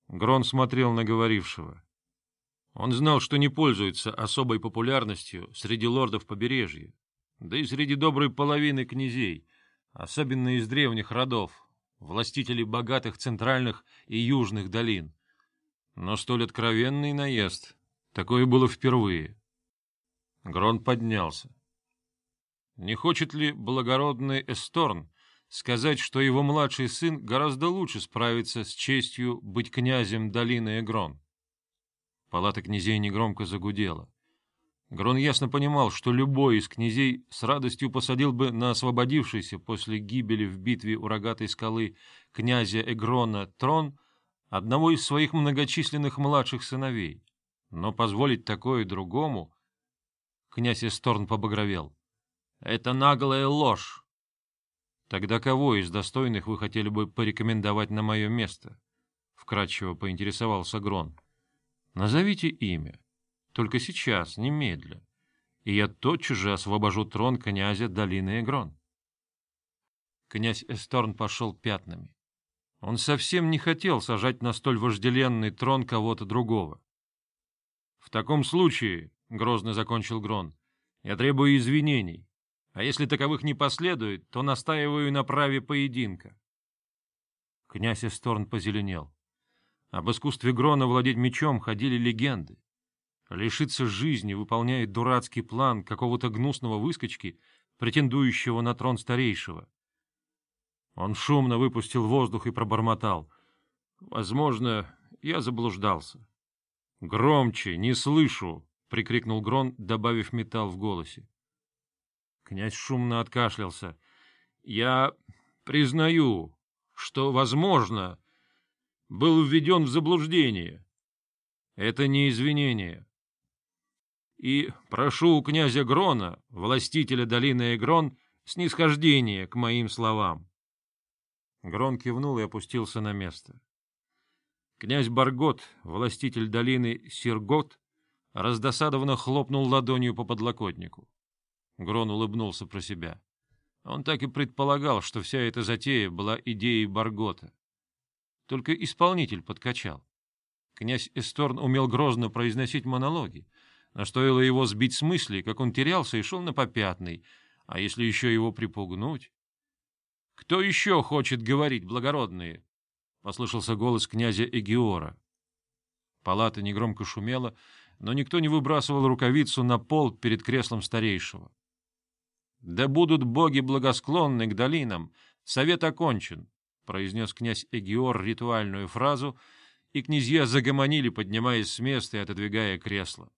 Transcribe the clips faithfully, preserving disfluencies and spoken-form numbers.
Грон смотрел на говорившего. Он знал, что не пользуется особой популярностью среди лордов побережья, да и среди доброй половины князей, особенно из древних родов, властителей богатых центральных и южных долин. Но столь откровенный наезд, такое было впервые. Грон поднялся. Не хочет ли благородный Эсторн сказать, что его младший сын гораздо лучше справится с честью быть князем долины Эгрон? Палата князей негромко загудела. Грон ясно понимал, что любой из князей с радостью посадил бы на освободившийся после гибели в битве у рогатой скалы князя Эгрона трон одного из своих многочисленных младших сыновей. Но позволить такое другому... Князь Эсторн побагровел. — Это наглая ложь. — Тогда кого из достойных вы хотели бы порекомендовать на мое место? — вкратчиво поинтересовался Грон. — Назовите имя. Только сейчас, немедля. И я тотчас же освобожу трон князя долины Эгрон. Князь Эсторн пошел пятнами. Он совсем не хотел сажать на столь вожделенный трон кого-то другого. — В таком случае, — грозно закончил Грон, — я требую извинений, а если таковых не последует, то настаиваю на праве поединка. Князь Эсторн позеленел. Об искусстве Грона владеть мечом ходили легенды. Лишиться жизни, выполняя дурацкий план какого-то гнусного выскочки, претендующего на трон старейшего. Он шумно выпустил воздух и пробормотал. — Возможно, я заблуждался. — Громче, не слышу! — прикрикнул Грон, добавив металл в голосе. Князь шумно откашлялся. — Я признаю, что, возможно, был введен в заблуждение. Это не извинение. И прошу у князя Грона, властителя долины Эгрон, снисхождения к моим словам. Грон кивнул и опустился на место. Князь Баргот, властитель долины Сиргот, раздосадованно хлопнул ладонью по подлокотнику. Грон улыбнулся про себя. Он так и предполагал, что вся эта затея была идеей Баргота. Только исполнитель подкачал. Князь Эсторн умел грозно произносить монологи, но стоило его сбить с мысли, как он терялся и шел на попятный, а если еще его припугнуть... — Кто еще хочет говорить, благородные? — послышался голос князя Эгиора. Палата негромко шумела, но никто не выбрасывал рукавицу на пол перед креслом старейшего. — Да будут боги благосклонны к долинам, совет окончен, — произнес князь Эгиор ритуальную фразу, и князья загомонили, поднимаясь с места и отодвигая кресло.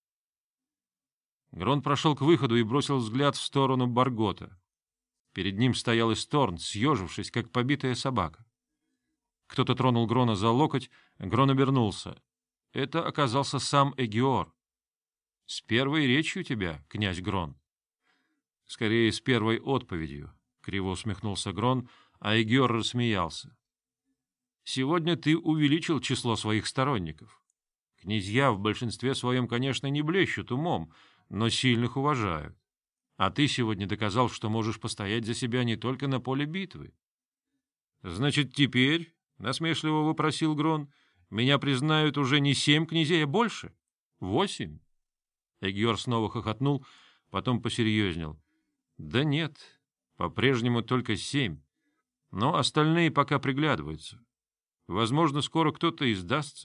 Грон прошел к выходу и бросил взгляд в сторону Баргота. Перед ним стоял Эсторн, съежившись, как побитая собака. Кто-то тронул Грона за локоть, Грон обернулся. Это оказался сам Эгиор. — С первой речью тебя, князь Грон. — Скорее, с первой отповедью, — криво усмехнулся Грон, а Эгиор рассмеялся. — Сегодня ты увеличил число своих сторонников. Князья в большинстве своем, конечно, не блещут умом, но сильных уважают. А ты сегодня доказал, что можешь постоять за себя не только на поле битвы. — Значит, теперь, — насмешливо вопросил Грон, — меня признают уже не семь князей, а больше? Восемь? Эгиор снова хохотнул, потом посерьезнел. — Да нет, по-прежнему только семь, но остальные пока приглядываются. Возможно, скоро кто-то и сдастся.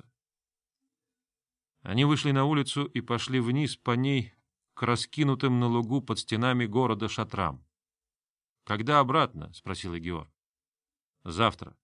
Они вышли на улицу и пошли вниз по ней к раскинутым на лугу под стенами города шатрам. — Когда обратно? — спросил Эгиор. — Завтра.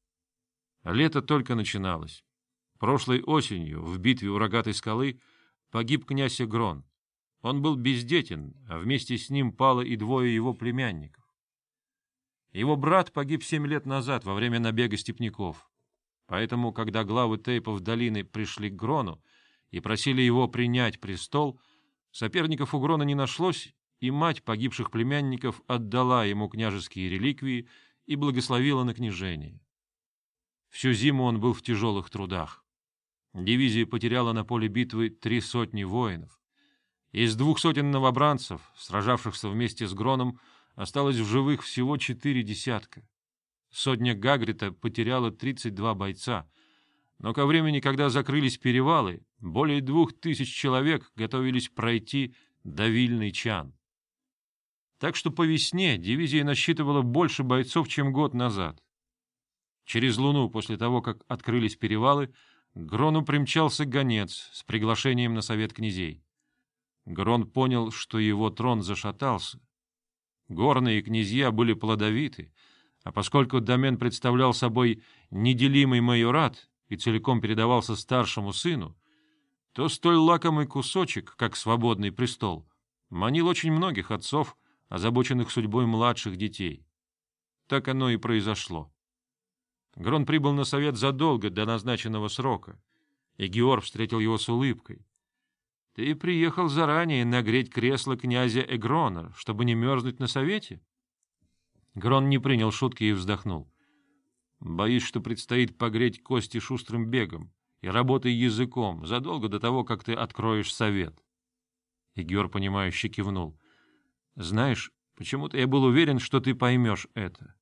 Лето только начиналось. Прошлой осенью в битве у рогатой скалы погиб князь Эгрон. Он был бездетен, а вместе с ним пало и двое его племянников. Его брат погиб семь лет назад во время набега степняков. Поэтому, когда главы тейпов долины пришли к Грону и просили его принять престол, соперников у Грона не нашлось, и мать погибших племянников отдала ему княжеские реликвии и благословила на княжение. Всю зиму он был в тяжелых трудах. Дивизия потеряла на поле битвы три сотни воинов. Из двух сотен новобранцев, сражавшихся вместе с Гроном, осталось в живых всего четыре десятка. Сотня Гагрита потеряла тридцать два бойца, Но ко времени, когда закрылись перевалы, более двух тысяч человек готовились пройти до Вильный-Чан. Так что по весне дивизия насчитывала больше бойцов, чем год назад. Через луну после того, как открылись перевалы, к Грону примчался гонец с приглашением на совет князей. Грон понял, что его трон зашатался. Горные князья были плодовиты, а поскольку домен представлял собой неделимый майорат и целиком передавался старшему сыну, то столь лакомый кусочек, как свободный престол, манил очень многих отцов, озабоченных судьбой младших детей. Так оно и произошло. Грон прибыл на совет задолго до назначенного срока, и Георг встретил его с улыбкой. — Ты приехал заранее нагреть кресло князя Эгрона, чтобы не мерзнуть на совете? Грон не принял шутки и вздохнул. — Боюсь, что предстоит погреть кости шустрым бегом и работай языком задолго до того, как ты откроешь совет. И Георг, понимающе кивнул. — Знаешь, почему-то я был уверен, что ты поймешь это.